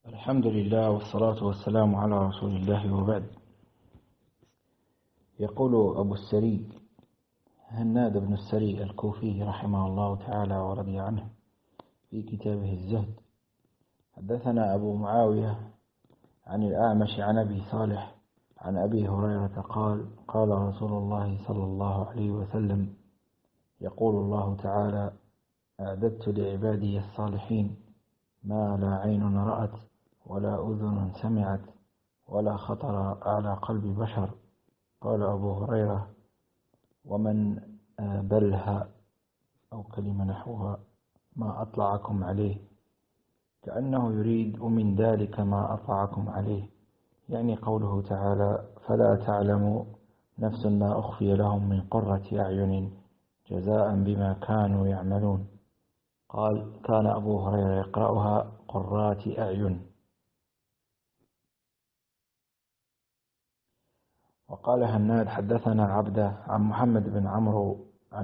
الحمد لله والصلاة والسلام على رسول الله وبعد. يقول أبو السري هناد بن السري الكوفي رحمه الله تعالى ورضي عنه في كتابه الزهد: حدثنا أبو معاوية عن الأعمش عن أبي صالح عن أبي هريرة قال: قال رسول الله صلى الله عليه وسلم: يقول الله تعالى: أعددت لعبادي الصالحين ما لا عين رأت ولا أذن سمعت ولا خطر على قلب بشر. قال أبو هريرة: ومن بلها أو كلمة نحوها ما أطلعكم عليه، كأنه يريد ومن ذلك ما أطلعكم عليه، يعني قوله تعالى: فلا تعلم نفس ما أخفي لهم من قرة أعين جزاء بما كانوا يعملون. قال: كان أبو هريرة يقرأها قرات أعين. وقال هناد: حدثنا عبده عن محمد بن عمرو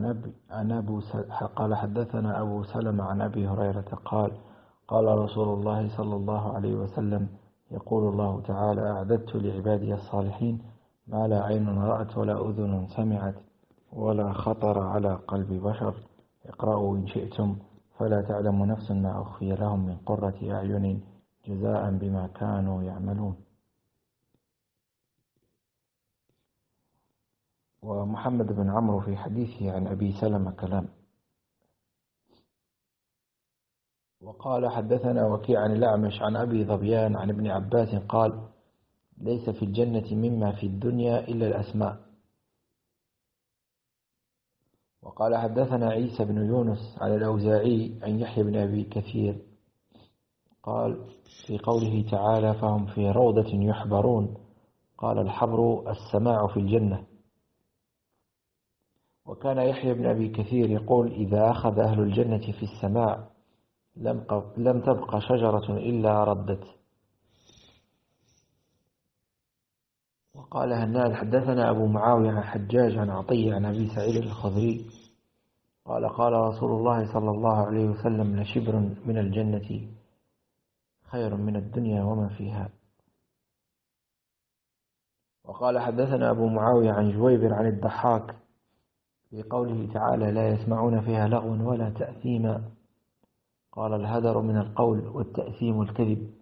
قال: حدثنا أبو سلمة عن أبي هريرة قال: قال رسول الله صلى الله عليه وسلم: يقول الله تعالى: أعددت لعبادي الصالحين ما لا عين رأت ولا أذن سمعت ولا خطر على قلب بشر. اقرأوا إن شئتم: فلا تعلم نفس ما أخفي لهم من قرة أعين جزاء بما كانوا يعملون. ومحمد بن عمرو في حديثه عن أبي سلمة كلام. وقال: حدثنا وكيع عن الأعمش عن أبي ظبيان عن ابن عباس قال: ليس في الجنة مما في الدنيا إلا الأسماء. وقال: حدثنا عيسى بن يونس عن الأوزاعي عن يحيى بن أبي كثير قال: في قوله تعالى: فهم في روضة يحبرون، قال: الحبر السماع في الجنة. وكان يحيى بن أبي كثير يقول: إذا أخذ أهل الجنة في السماع لم تبق شجرة إلا ردت. وقال هناد: حدثنا أبو معاوية عن حجاج عن عطية عن أبي سعيد الخدري قال: قال رسول الله صلى الله عليه وسلم: لشبر من الجنة خير من الدنيا وما فيها. وقال: حدثنا أبو معاوية عن جويبر عن الضحاك في قوله تعالى: لا يسمعون فيها لغوا ولا تأثيما، قال: الهدر من القول والتأثيم الكذب.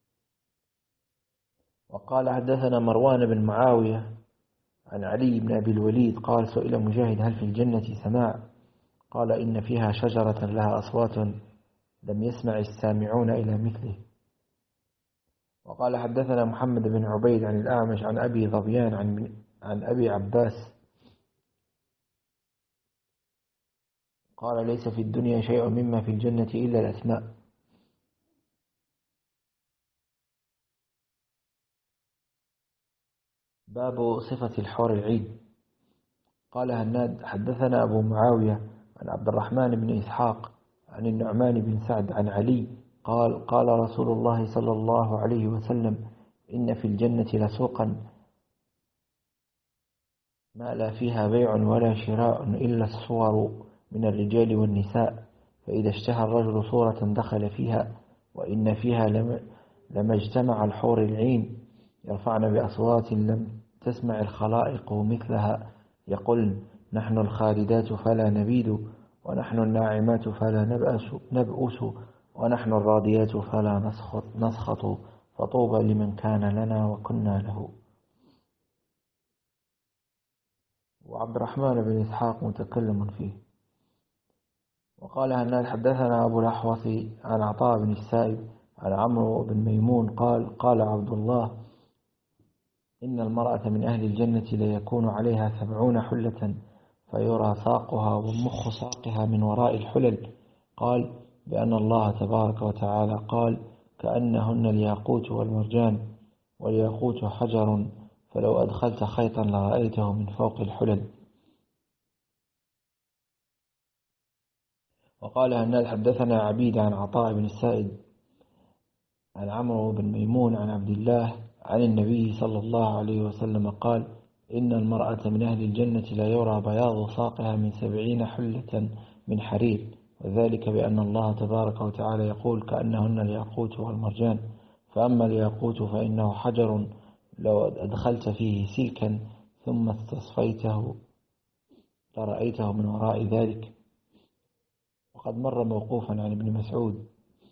وقال: حدثنا مروان بن معاوية عن علي بن أبي الوليد قال: سئل مجاهد: هل في الجنة سماع؟ قال: إن فيها شجرة لها أصوات لم يسمع السامعون إلى مثله. وقال: حدثنا محمد بن عبيد عن الأعمش عن أبي ظبيان عن أبي عباس قال: ليس في الدنيا شيء مما في الجنة إلا الأسماء. باب صفة الحور العين. قال هناد: حدثنا أبو معاوية عن عبد الرحمن بن إسحاق عن النعمان بن سعد عن علي قال: قال رسول الله صلى الله عليه وسلم: إن في الجنة لسوقا ما لا فيها بيع ولا شراء إلا الصور من الرجال والنساء، فإذا اشتهى الرجل صورة دخل فيها، وإن فيها لما اجتمع الحور العين يرفعن بأصوات لم تسمع الخلائق مثلها، يقول: نحن الخالدات فلا نبيد، ونحن الناعمات فلا نبأس، ونحن الراضيات فلا نسخط، فطوبى لمن كان لنا وكنا له. وعبد الرحمن بن إسحاق متكلم فيه. وقال هناد: حدثنا أبو الأحوص عن عطاء بن السائب عن عمرو بن ميمون قال: قال عبد الله: إن المرأة من أهل الجنة ليكون عليها 70 حلة فيرى ساقها ومخ ساقها من وراء الحلل. قال: بأن الله تبارك وتعالى قال: كأنهن الياقوت والمرجان، والياقوت حجر، فلو أدخلت خيطا لرأيته من فوق الحلل. وقال هناد: حدثنا عبيد عن عطاء بن السائب عن عمرو بن ميمون عن عبد الله عن النبي صلى الله عليه وسلم قال: إن المرأة من أهل الجنة لا يرى بياض ساقها من 70 حلة من حرير، وذلك بأن الله تبارك وتعالى يقول: كأنهن الياقوت والمرجان، فأما الياقوت فإنه حجر لو أدخلت فيه سلكا ثم استصفيته لرأيته من وراء ذلك. وقد مر موقوفا عن ابن مسعود.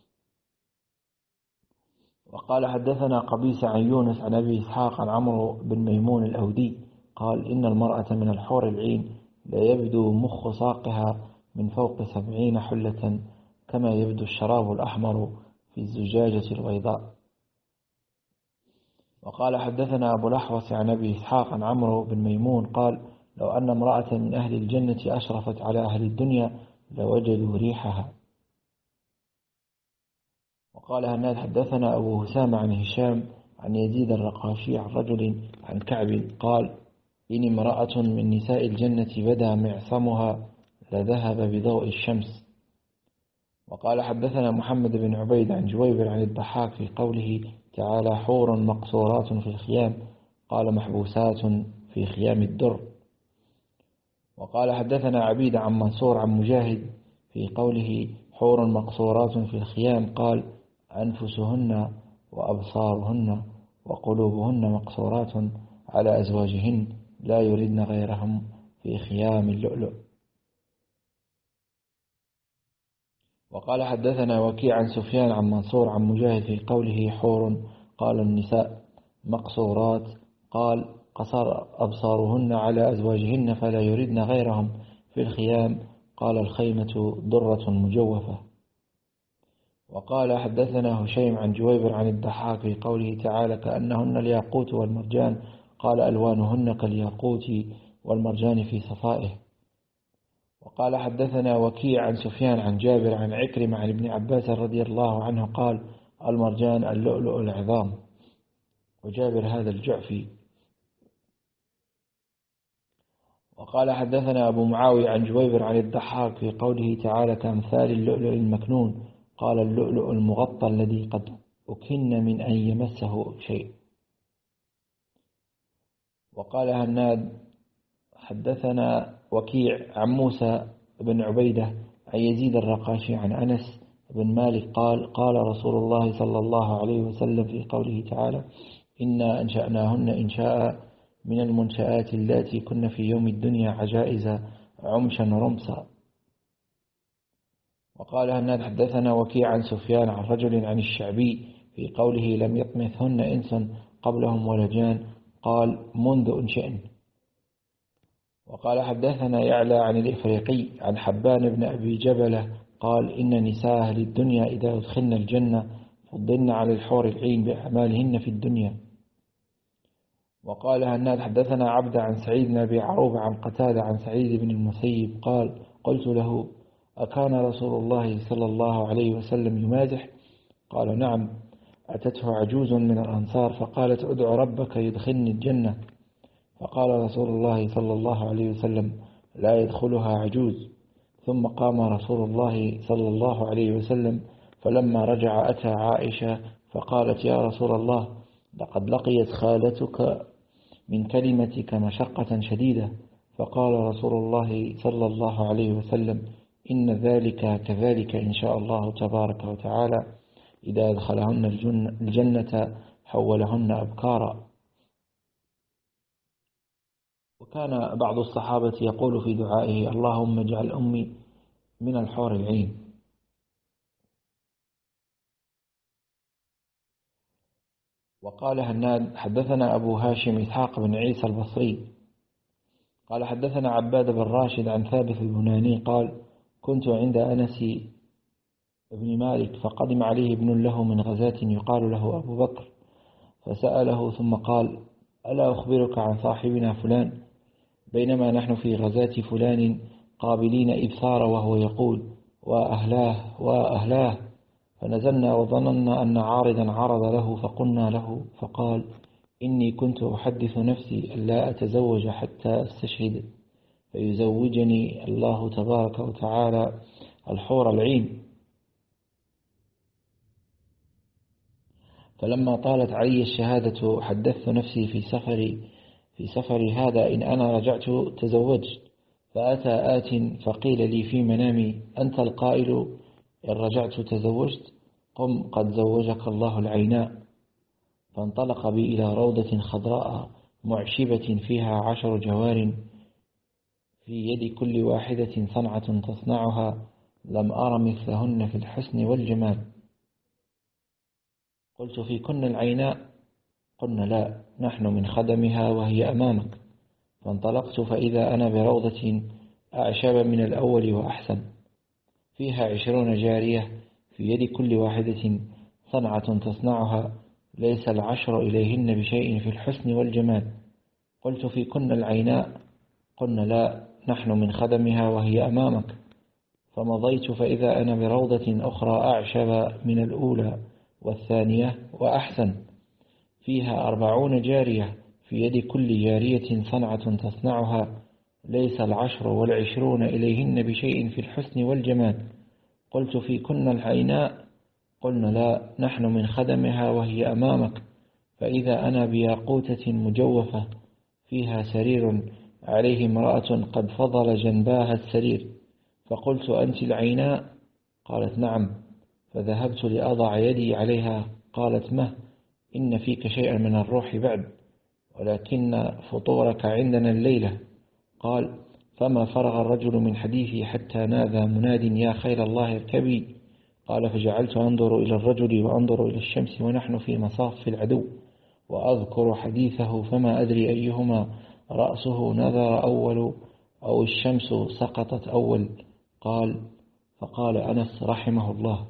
وقال حدثنا قبيس عن يونس عن أبي إسحاق عن عمرو بن ميمون الأودي قال إن المرأة من الحور العين لا يبدو مخ ساقها من فوق 70 حلة كما يبدو الشراب الأحمر في الزجاجة البيضاء. وقال حدثنا أبو الأحوص عن أبي إسحاق عن عمرو بن ميمون قال لو أن امرأة من أهل الجنة أشرفت على أهل الدنيا لوجدوا ريحها. وقال هناد حدثنا أبو هسام عن هشام عن يزيد الرقاشي عن رجل عن كعب قال إن امرأة من نساء الجنة بدا معصمها لذهب بضوء الشمس. وقال حدثنا محمد بن عبيد عن جويبر عن الضحاك في قوله تعالى حور مقصورات في الخيام قال محبوسات في خيام الدر. وقال حدثنا عبيد عن منصور عن مجاهد في قوله حور مقصورات في الخيام قال أنفسهن وأبصارهن وقلوبهن مقصورات على أزواجهن لا يردن غيرهم في خيام اللؤلؤ. وقال حدثنا وكيع عن سفيان عن منصور عن مجاهد في قوله حور قال النساء مقصورات قال قصر أبصارهن على أزواجهن فلا يردن غيرهم في الخيام قال الخيمة درة مجوفة. وقال حدثنا هشيم عن جويبر عن الضحاك في قوله تعالى كأنهن الياقوت والمرجان قال ألوانهن كالياقوت والمرجان في صفائه. وقال حدثنا وكيع عن سفيان عن جابر عن عكرمة عن ابن عباس رضي الله عنه قال المرجان اللؤلؤ العظام. وجابر هذا الجعفي. وقال حدثنا أبو معاوية عن جويبر عن الضحاك في قوله تعالى كأمثال اللؤلؤ المكنون قال اللؤلؤ المغطى الذي قد أكن من أن يمسه شيء. وقال هناد حدثنا وكيع عن موسى بن عبيدة عن يزيد الرقاشي عن أنس بن مالك قال قال رسول الله صلى الله عليه وسلم في قوله تعالى إنا أنشأناهن إنشاء من المنشآت التي كن في يوم الدنيا عجائز عمشا رمصا. وقال هناد حدثنا وكيع عن سفيان عن رجل عن الشعبي في قوله لم يطمثهن إنس قبلهم ولا جان قال منذ أنشئن. وقال حدثنا يعلى عن الإفريقي عن حبان بن أبي جبلة قال إن نساء أهل الدنيا إذا أدخلن الجنة فضلن على الحور العين بأعمالهن في الدنيا. وقال هناد حدثنا عبد عن سعيد بن أبي عروبة عن قتادة عن سعيد بن المسيب قال قلت له أكان رسول الله صلى الله عليه وسلم يمازح؟ قال نعم. أتته عجوز من الأنصار فقالت ادع ربك يدخلني الجنة فقال رسول الله صلى الله عليه وسلم لا يدخلها عجوز. ثم قام رسول الله صلى الله عليه وسلم فلما رجع أتى عائشة فقالت يا رسول الله لقد لقيت خالتك من كلمتك مشقة شديدة. فقال رسول الله صلى الله عليه وسلم إن ذلك كذلك إن شاء الله تبارك وتعالى إذا أدخلهن الجنة حولهن أبكارا. وكان بعض الصحابة يقول في دعائه اللهم اجعل أمي من الحور العين. وقال هناد حدثنا أبو هاشم إسحاق بن عيسى البصري قال حدثنا عباد بن راشد عن ثابت البناني قال كنت عند أنس بن مالك فقدم عليه ابن له من غزاة يقال له أبو بكر فسأله ثم قال ألا أخبرك عن صاحبنا فلان بينما نحن في غزاة فلان قابلين إبصار وهو يقول وأهلاه وأهلاه فنزلنا وظننا أن عارضا عرض له فقلنا له فقال إني كنت أحدث نفسي ألا أتزوج حتى أستشهد فيزوجني الله تبارك وتعالى الحور العين. فلما طالت علي الشهادة حدثت نفسي في سفري هذا إن أنا رجعت تزوجت. فأتى آت فقيل لي في منامي أنت القائل إن رجعت تزوجت قم قد زوجك الله العيناء. فانطلق بي إلى روضة خضراء معشبة فيها 10 جوار، في يد كل واحدة صنعة تصنعها، لم أر مثلهن في الحسن والجمال. قلت: في كن العيناء؟ قلنا: لا، نحن من خدمها وهي أمامك. فانطلقت فإذا أنا بروضة أعشب من الأول وأحسن، فيها 20 جارية، في يد كل واحدة صنعة تصنعها، ليس العشر إليهن بشيء في الحسن والجمال. قلت: في كن العيناء؟ قلنا: لا، نحن من خدمها وهي أمامك. فمضيت فإذا أنا بروضة أخرى أعشب من الأولى والثانية وأحسن، فيها 40 جارية، في يد كل جارية صنعة تصنعها، ليس العشر والعشرون إليهن بشيء في الحسن والجمال. قلت: في كن العيناء؟ قلنا: لا، نحن من خدمها وهي أمامك. فإذا أنا بياقوتة مجوفة، فيها سرير عليه امرأة قد فضل جنباها السرير. فقلت: أنت العيناء؟ قالت: نعم. فذهبت لأضع يدي عليها، قالت: مه، إن فيك شيئا من الروح بعد، ولكن فطورك عندنا الليلة. قال: فما فرغ الرجل من حديثي حتى نادى مناد: يا خيل الله اركبي. قال: فجعلت أنظر إلى الرجل وأنظر إلى الشمس ونحن في مصاف العدو، وأذكر حديثه، فما أدري أيهما رأسه نذر أول أو الشمس سقطت أول. قال: فقال أنس رحمه الله.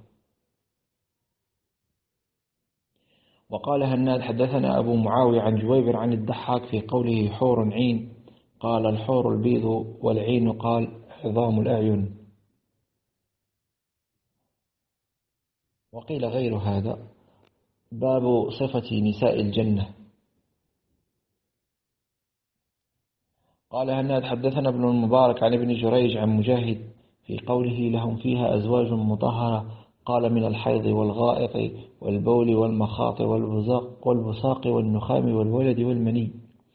وقال هناد: حدثنا أبو معاوية عن جويبر عن الضحاك في قوله حور عين، قال: الحور البيض، والعين قال: عظام الأعين. وقيل غير هذا. باب صفة نساء الجنة. قال هناد: حدثنا ابن المبارك عن ابن جريج عن مجاهد في قوله لهم فيها أزواج مطهرة، قال: من الحيض والغائط والبول والمخاط والبصاق والنخام والولد والمني.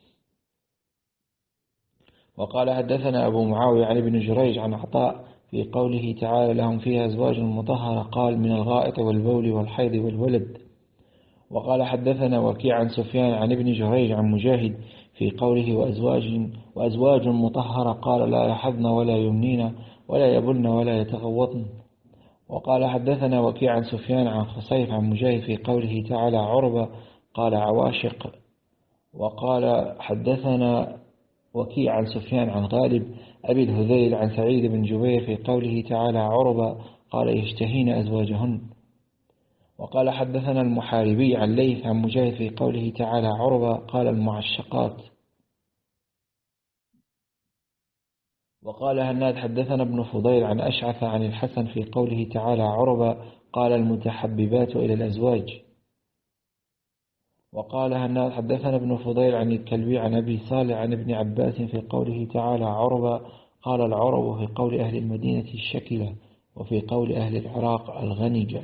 وقال حدثنا أبو معاوية عن ابن جريج عن عطاء في قوله تعالى لهم فيها أزواج مطهرة، قال: من الغائط والبول والحيض والولد. وقال حدثنا وكيع عن سفيان عن ابن جريج عن مجاهد في قوله وأزواج مطهرة، قال: لا يحضن ولا يمنين ولا يبلن ولا يتغوطن. وقال حدثنا وكيع عن سفيان عن خصيف عن مجاهد في قوله تعالى عربة، قال: عواشق. وقال حدثنا وكيع عن سفيان عن غالب أبي الهذيل عن سعيد بن جبير في قوله تعالى عربة، قال: يشتهين أزواجهن. وقال حدثنا المحاربي عن ليث عن مجاهد في قوله تعالى عربة، قال: المعشقات. وقال هناد حدثنا ابن فضيل عن أشعث عن الحسن في قوله تعالى عربة، قال: المتحببات إلى الأزواج. وقال هناد حدثنا ابن فضيل عن الكلبي عن أبي صالح عن ابن عباس في قوله تعالى عربة، قال: العرب في قول أهل المدينة الشكلة، وفي قول أهل العراق الغنجة.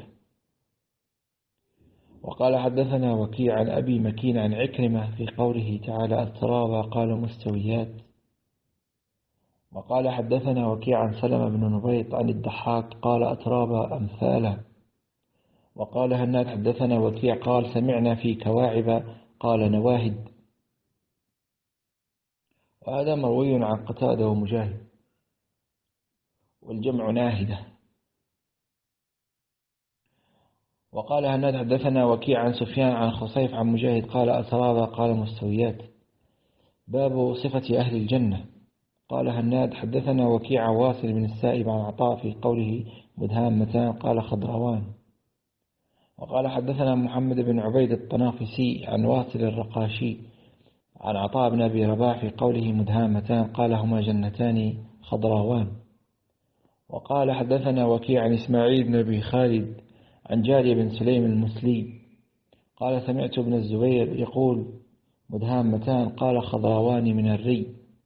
وقال حدثنا وكيع عن أبي مكين عن عكرمة في قوله تعالى أترابا، قال: مستويات. وقال حدثنا وكيع عن سلمة بن نبيط عن الضحاك قال: أترابا أمثالا. وقال هناد حدثنا وكيع قال: سمعنا في كواعب، قال: نواهد. وهذا مروي عن قتادة ومجاهد، والجمع ناهدة. وقال هناد حدثنا وكيع عن سفيان عن خصيف عن مجاهد قال: أترابا، قال: مستويات. باب صفة أهل الجنة. قال هناد حدثنا وكيع واصل بن السائب عن عطاء في قوله مدهامتان، قال: خضروان. وقال حدثنا محمد بن عبيد الطنافسي عن واصل الرقاشي عن عطاء بن أبي رباح في قوله مدهامتان، قال: هما جنتان خضراوان. وقال حدثنا وكيع عن إسماعيل بن أبي خالد عن جاري بن سليم المسلي قال: سمعت ابن الزبير يقول مدهامتان، قال: خضراوان من الري.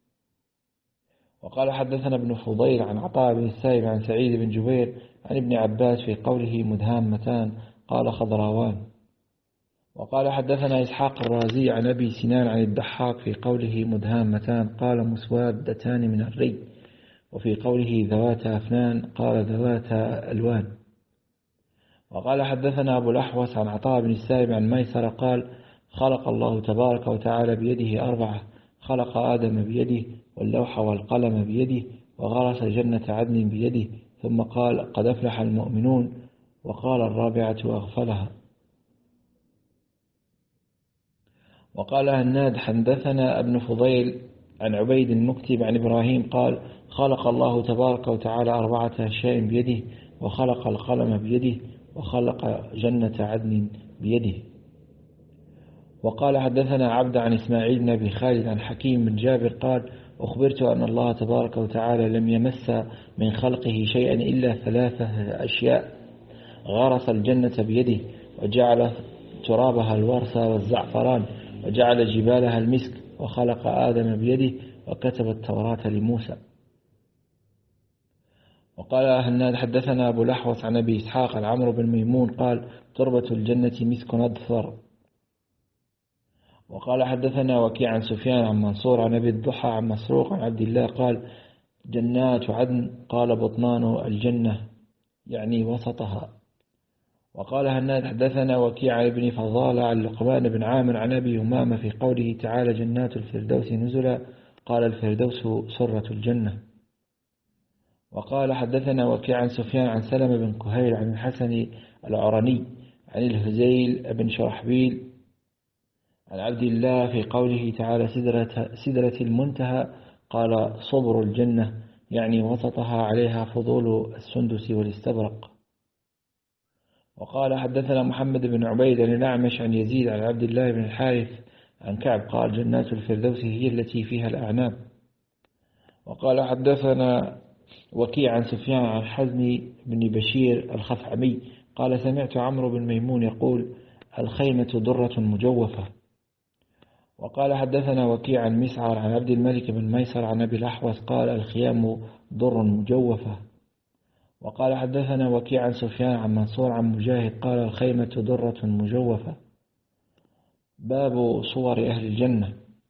وقال حدثنا ابن فضيل عن عطاء بن السائب عن سعيد بن جبير عن ابن عباس في قوله مدهامتان، قال: خضراوان. وقال حدثنا إسحاق الرازي عن أبي سنان عن الضحاك في قوله مدهامتان، قال: مسودتان من الري. وفي قوله ذواتا أفنان، قال: ذواتا ألوان. وقال حدثنا أبو الأحوص عن عطاء بن السائب عن ميسر قال: خلق الله تبارك وتعالى بيده 4: خلق آدم بيده، واللوح والقلم بيده، وغرس جنة عدن بيده، ثم قال: قد أفلح المؤمنون، وقال: الرابعة أغفلها. وقال هناد: حدثنا ابن فضيل عن عبيد المكتب عن إبراهيم قال: خلق الله تبارك وتعالى 4 أشياء بيده، وخلق القلم بيده، وخلق جنة عدن بيده. وقال حدثنا عبد عن إسماعيل بن أبي خالد عن حكيم بن جابر قال: أخبرت أن الله تبارك وتعالى لم يمس من خلقه شيئا إلا 3 أشياء: غرس الجنة بيده، وجعل ترابها الورث والزعفران، وجعل جبالها المسك، وخلق آدم بيده، وكتب التوراة لموسى. وقال هناد: حدثنا أبو الأحوص عن أبي إسحاق عن عمرو بن ميمون قال: تربة الجنة مسك أضفر. وقال حدثنا وكيع عن سفيان عن منصور عن أبي الضحى عن مسروق عن عبد الله قال: جنات عدن، قال: بطنان الجنة، يعني وسطها. وقال هناد: حدثنا وكيع عن ابن فضالة عن لقمان بن عامر عن أبي أمامة في قوله تعالى: جنات الفردوس نزلا، قال: الفردوس سرة الجنة. وقال حدثنا وكيع عن سفيان عن سلمة بن كهيل عن الحسن العرني عن الهزيل بن شرحبيل عن عبد الله في قوله تعالى: سدرة المنتهى، قال: صبر الجنة، يعني وسطها، عليها فضول السندس والاستبرق. وقال حدثنا محمد بن عبيد عن الأعمش عن يزيد عن عبد الله بن الحارث عن كعب قال: جنات الفردوس هي التي فيها الأعناب. وقال حدثنا وكيع عن سفيان عن حزم بن بشير الخثعمي قال: سمعت عمرو بن ميمون يقول: الخيمة درة مجوفة. وقال حدثنا وكيع عن مسعر عن عبد الملك بن ميسر عن أبي الأحوص قال: الخيام در مجوفة. وقال حدثنا وكيع عن سفيان عن منصور عن مجاهد قال: الخيمة درة مجوفة. باب صور أهل الجنة.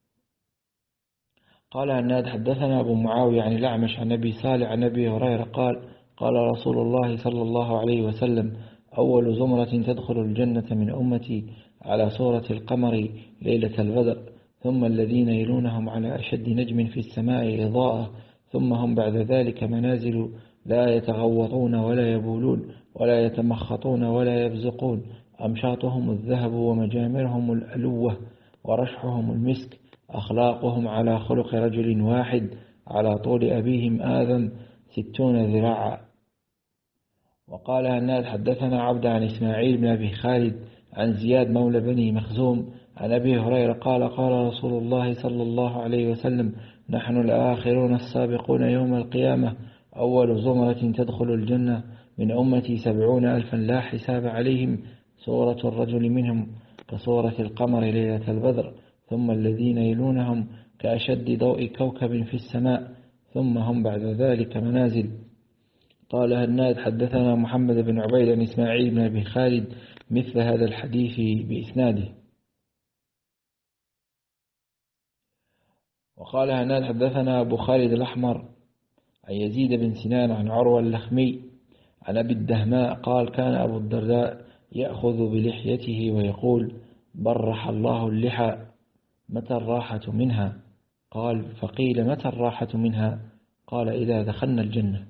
قال هناد: حدثنا أبو معاوية عن الأعمش عن أبي صالح عن أبي هريرة قال: قال رسول الله صلى الله عليه وسلم: أول زمرة تدخل الجنة من أمتي على صورة القمر ليلة البدر، ثم الذين يلونهم على أشد نجم في السماء إضاءة، ثم هم بعد ذلك منازل لا يتغوطون ولا يبولون ولا يتمخطون ولا يبزقون، أمشاطهم الذهب ومجامرهم الألوة ورشحهم المسك، أخلاقهم على خلق رجل واحد، على طول أبيهم آدم 60 ذراعا. وقال هناد: حدثنا عبد عن إسماعيل بن أبي خالد عن زياد مولى بني مخزوم عن أبي هريرة قال: قال رسول الله صلى الله عليه وسلم: نحن الآخرون السابقون يوم القيامة، أول زمرة تدخل الجنة من أمتي 70,000 لا حساب عليهم، صورة الرجل منهم كصورة القمر ليلة البدر، ثم الذين يلونهم كأشد ضوء كوكب في السماء، ثم هم بعد ذلك منازل. قال هناد: حدثنا محمد بن عبيد عن إسماعيل بن أبي خالد مثل هذا الحديث بإسناده. وقال هناد: حدثنا أبو خالد الأحمر عن يزيد بن سنان عن عروة اللخمي عن أبي الدهماء قال: كان أبو الدرداء يأخذ بلحيته ويقول: برح الله اللحى، متى الراحة منها؟ قال: فقيل: متى الراحة منها؟ قال: إذا دخلنا الجنة.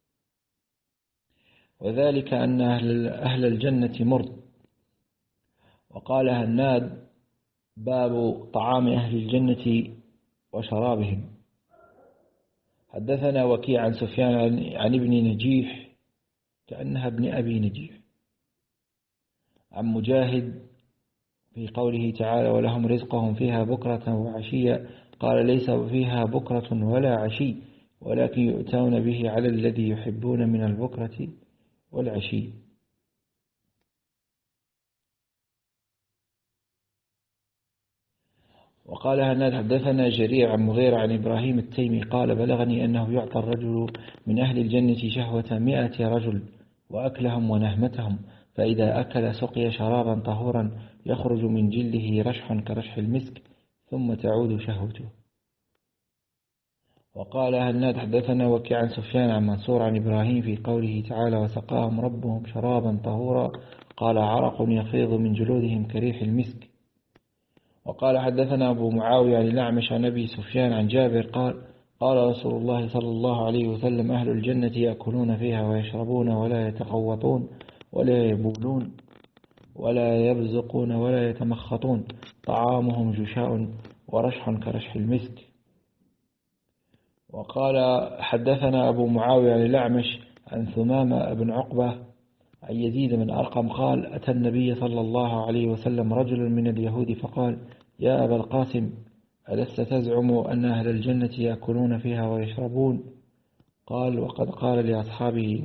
وذلك أن أهل الجنة مرض. وقال هناد: باب طعام أهل الجنة وشرابهم. حدثنا وكيع عن سفيان عن ابن نجيح كأنها ابن أبي نجيح عن مجاهد في قوله تعالى: ولهم رزقهم فيها بكرة وعشية، قال: ليس فيها بكرة ولا عشي، ولكن يؤتون به على الذي يحبون من البكرة والعشي. وقال هناد: حدثنا جرير عن مغيرة عن إبراهيم التيمي قال: بلغني أنه يعطى الرجل من أهل الجنة شهوة 100 رجل وأكلهم ونهمتهم، فإذا أكل سقي شرابا طهورا يخرج من جلده رشح كرشح المسك، ثم تعود شهوته. وقال هناد: حدثنا وكيع عن سفيان عن منصور عن إبراهيم في قوله تعالى: وسقاهم ربهم شرابا طهورا، قال: عرق يفيض من جلودهم كريح المسك. وقال حدثنا أبو معاوية عن الأعمش عن أبي سفيان عن جابر قال قال رسول الله صلى الله عليه وسلم أهل الجنة يأكلون فيها ويشربون ولا يتغوطون ولا يبولون ولا يبزقون ولا يتمخطون طعامهم جشاء ورشح كرشح المسك. وقال حدثنا أبو معاوية عن الأعمش عن ثمامة بن عقبة عن يزيد بن أرقم قال أتى النبي صلى الله عليه وسلم رجل من اليهود فقال يا أبا القاسم ألست تزعم أن أهل الجنة يأكلون فيها ويشربون؟ قال وقد قال لأصحابه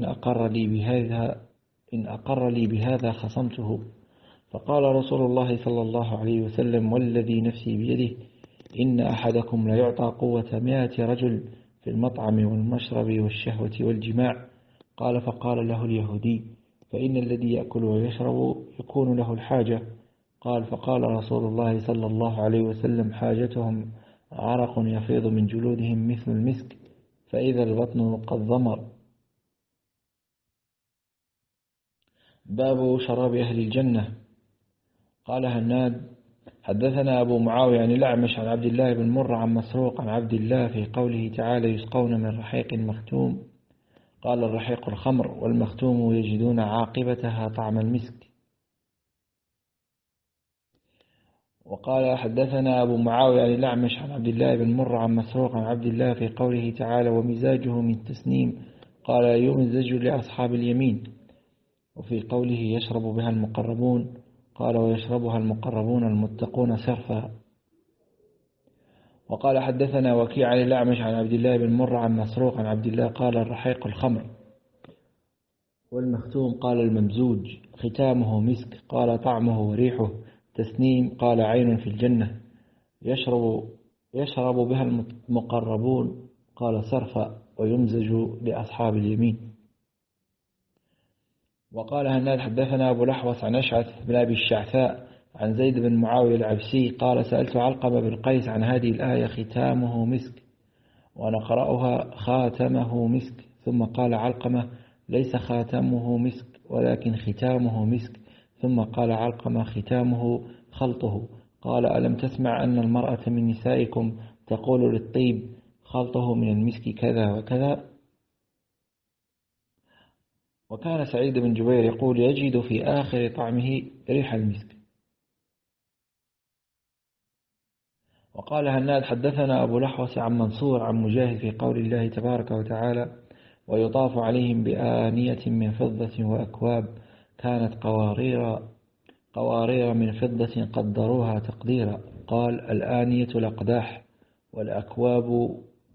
إن أقر لي بهذا خصمته. فقال رسول الله صلى الله عليه وسلم والذي نفسي بيده إن أحدكم ليعطى قوة 100 رجل في المطعم والمشرب والشهوة والجماع. قال فقال له اليهودي فإن الذي يأكل ويشرب يكون له الحاجة. قال فقال رسول الله صلى الله عليه وسلم حاجتهم عرق يفيض من جلودهم مثل المسك فإذا البطن قد ضمر. باب شراب أهل الجنة. قال هناد حدثنا أبو معاوية عن الأعمش عن عبد الله بن مر عن مسروق عن عبد الله في قوله تعالى يسقون من رحيق مختوم. قال الرحيق الخمر والمختوم يجدون عاقبتها طعم المسك. وقال حدثنا أبو معاوية عن الأعمش عن عبد الله بن مر عن مسروق عن عبد الله في قوله تعالى ومزاجه من تسنيم. قال يمزج لأصحاب اليمين. وفي قوله يشرب بها المقربون قال ويشربها المقربون المتقون سرفا. وقال حدثنا وكيع عن الأعمش عن عبد الله بن مر عن مسروق عن عبد الله قال الرحيق الخمر والمختوم قال الممزوج ختامه مسك قال طعمه وريحه تسنيم قال عين في الجنة يشرب بها المقربون قال سرفا ويمزج لأصحاب اليمين. وقال هناد حدثنا أبو الأحوص عن أشعث بن أبي الشعثاء عن زيد بن معاوية العبسي قال سألت علقمة بن قيس عن هذه الآية ختامه مسك وأنا قرأها خاتمه مسك. ثم قال علقمة ليس خاتمه مسك ولكن ختامه مسك. ثم قال علقمة ختامه خلطه. قال ألم تسمع أن المرأة من نسائكم تقول للطيب خلطه من المسك كذا وكذا. وكان سعيد بن جبير يقول يجد في آخر طعمه ريح المسك. وقال هناد حدثنا أبو الأحوص عن منصور عن مجاهد في قول الله تبارك وتعالى ويطاف عليهم بآنية من فضة وأكواب كانت قوارير من فضة قدروها تقديرا. قال الآنية الأقداح والأكواب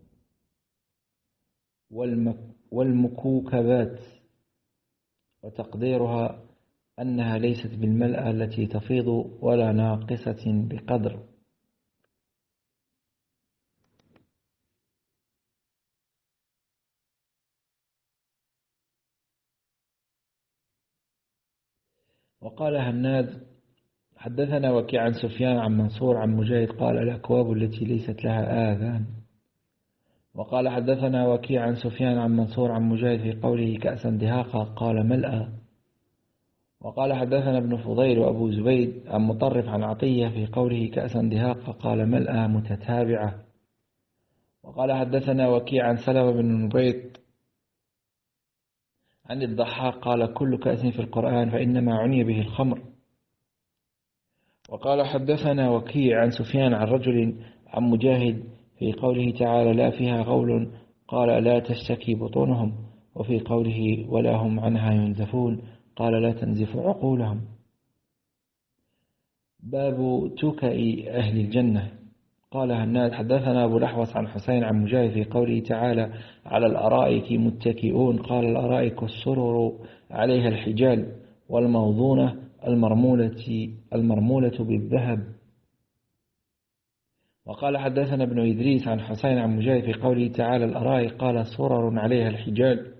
والمكوكبات وتقديرها أنها ليست بالملأة التي تفيض ولا ناقصة بقدر. وقال هناد حدثنا وكيع عن سفيان عن منصور عن مجاهد قال الأكواب التي ليست لها آذان. وقال حدثنا وكيع عن سفيان عن منصور عن مجاهد في قوله كأسا دهاقا قال ملأ. وقال حدثنا ابن فضيل وأبو زبيد عن مطرف عن عطية في قوله كأسا دهاقا قال ملأ متتابعة. وقال حدثنا وكيع عن سلمة بن نبيط عن الضحاك قال كل كأس في القرآن فإنما عني به الخمر. وقال حدثنا وكيع عن سفيان عن رجل عن مجاهد في قوله تعالى لا فيها غول قال لا تشتكي بطونهم. وفي قوله ولا هم عنها ينزفون قال لا تنزف عقولهم. باب تكئ أهل الجنة. قال هناد حدثنا أبو الأحوص عن حسين عن مجاهد في قوله تعالى على الأرائك متكئون قال الأرائك السرر عليها الحجال والموضونة المرمولة بالذهب. وقال حدثنا ابن إدريس عن حسين عن مجاهد في قوله تعالى الأرائك قال سرر عليها الحجال.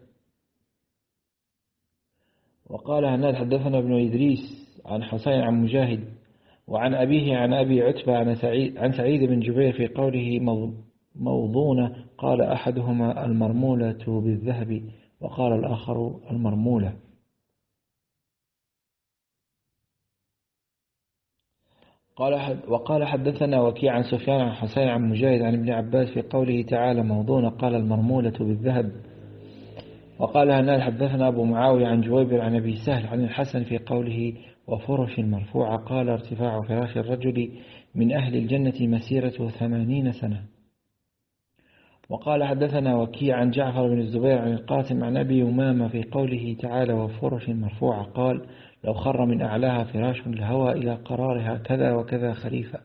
وقال هناد حدثنا ابن إدريس عن حسين عن مجاهد وعن أبيه عن أبي عتبة عن سعيد بن جبير في قوله موضونة قال أحدهما المرمولة بالذهب وقال الآخر المرمولة. وقال حدثنا وكيع عن سفيان عن حسين عن مجاهد عن ابن عباس في قوله تعالى موضوع قال المرمولة بالذهب. وقال هنال حدثنا أبو معاوية عن جويبر عن أبي سهل عن الحسن في قوله وفرش مرفوعة قال ارتفاع فراش الرجل من أهل الجنة مسيرة 80 سنة. وقال حدثنا وكيع عن جعفر بن الزبير عن القاسم عن أبي أمامة في قوله تعالى وفرش مرفوعة قال لو خر من أعلاها فراش الهوى إلى قرارها كذا وكذا خريفا.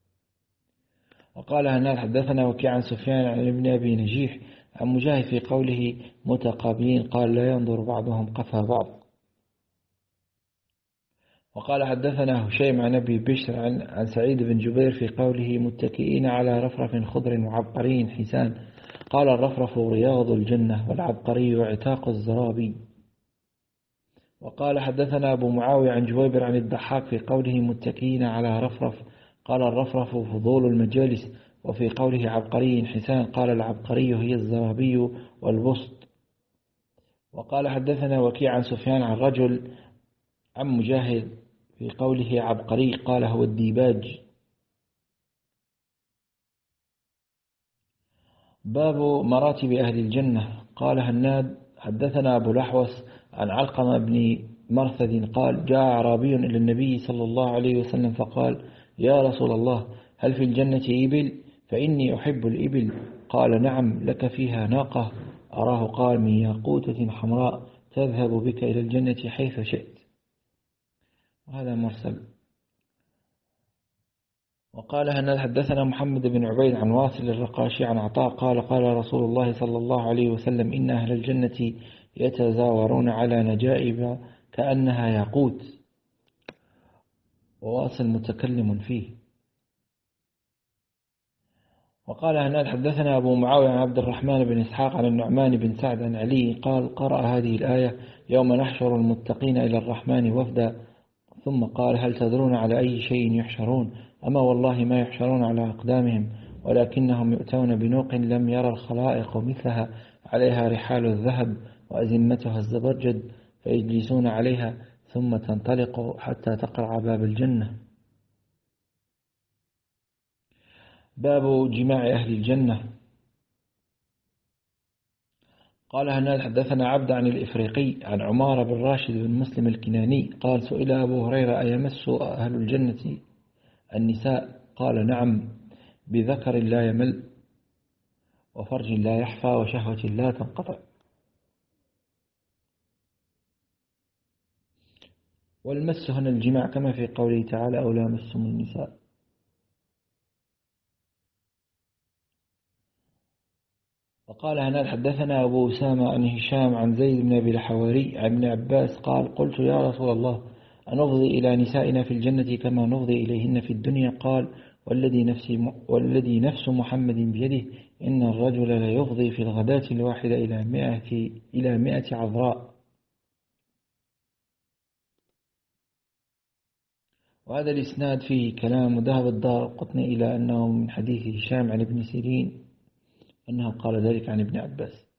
وقال هنال حدثنا وكيع عن سفيان عن ابن أبي نجيح عن مجاهد في قوله متقابلين قال لا ينظر بعضهم قفا بعض. وقال حدثنا هشيم عن أبي بشر عن سعيد بن جبير في قوله متكئين على رفرف خضر وعبقري حسان قال الرفرف رياض الجنة والعبقري عتاق الزرابي. وقال حدثنا أبو معاوية عن جويبر عن الضحاك في قوله متكئين على رفرف قال الرفرف فضول المجالس. وفي قوله عبقري حسان قال العبقري هي الزرابي والبسط. وقال حدثنا وكيع عن سفيان عن رجل عن مجاهد في قوله عبقري قال هو الديباج. باب مراتب أهل الجنة. قال هناد حدثنا أبو الأحوص عن علقمة بن مرثد قال جاء أعرابي إلى النبي صلى الله عليه وسلم فقال يا رسول الله هل في الجنة إبل فإني أحب الإبل. قال نعم لك فيها ناقة أراه قال من ياقوتة حمراء تذهب بك إلى الجنة حيث شئت. وهذا مرسل. وقال هنال حدثنا محمد بن عبيد عن واصل الرقاشي عن عطاء قال قال رسول الله صلى الله عليه وسلم إن أهل الجنة يتزاورون على نجائب كأنها ياقوت. وواصل متكلم فيه. وقال هنال حدثنا أبو معاوية عن عبد الرحمن بن إسحاق عن النعمان بن سعد عن علي قال قرأ هذه الآية يوم نحشر المتقين إلى الرحمن وفدا ثم قال هل تدرون على أي شيء يحشرون أما والله ما يحشرون على أقدامهم ولكنهم يؤتون بنوق لم يرى الخلائق مثلها عليها رحال الذهب وأزمتها الزبرجد فيجلسون عليها ثم تنطلق حتى تقرع باب الجنة. باب جماع أهل الجنة. قال هنال حدثنا عبد عن الإفريقي عن عمارة بن راشد بن مسلم الكناني قال سئل أبو هريرة أيمس أهل الجنة النساء قال نعم بذكر لا يمل وفرج لا يحفى وشهوة لا تنقطع. والمس هنا الجماع كما في قوله تعالى أو لامستم النساء. وقال هنال حدثنا أبو أسامة عن هشام عن زيد بن أبي الحواري عن ابن عباس قال قلت يا رسول الله أنفضي إلى نسائنا في الجنة كما نفضي إليهن في الدنيا قال والذي نفس محمد بيده إن الرجل لا يفضي في الغداة الواحدة إلى 100 عذراء. وهذا الإسناد فيه كلام وذهب الدارقطني إلى أنه من حديث هشام عن ابن سيرين أنه قال ذلك عن ابن عباس.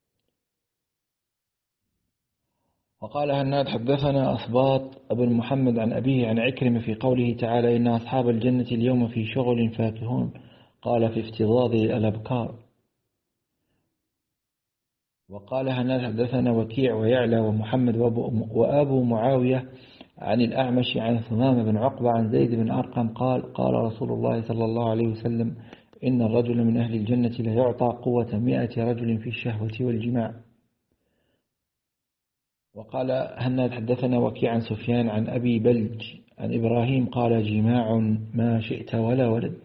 وقال هناد حدثنا أصباط ابن محمد عن أبيه عن عكرمة في قوله تعالى إن أصحاب الجنة اليوم في شغل فاكهون قال في افتضاض الأبكار. وقال هناد حدثنا وكيع ويعلى ومحمد وأبو معاوية عن الأعمش عن ثمام بن عقبة عن زيد بن أرقم قال قال رسول الله صلى الله عليه وسلم إن الرجل من أهل الجنة لا يعطى قوة 100 رجل في الشهوة والجماع. وقال هناد حدثنا وكيع عن سفيان عن أبي بلج عن إبراهيم قال جماع ما شئت ولا ولد.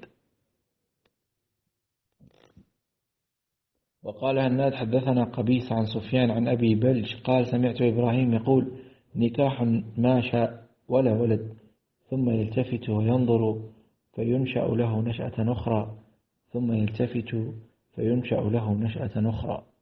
وقال هناد حدثنا قبيس عن سفيان عن أبي بلج قال سمعت إبراهيم يقول نكاح ما شاء ولا ولد ثم يلتفت وينظر فينشأ له نشأة أخرى ثم يلتفت فينشأ له نشأة أخرى.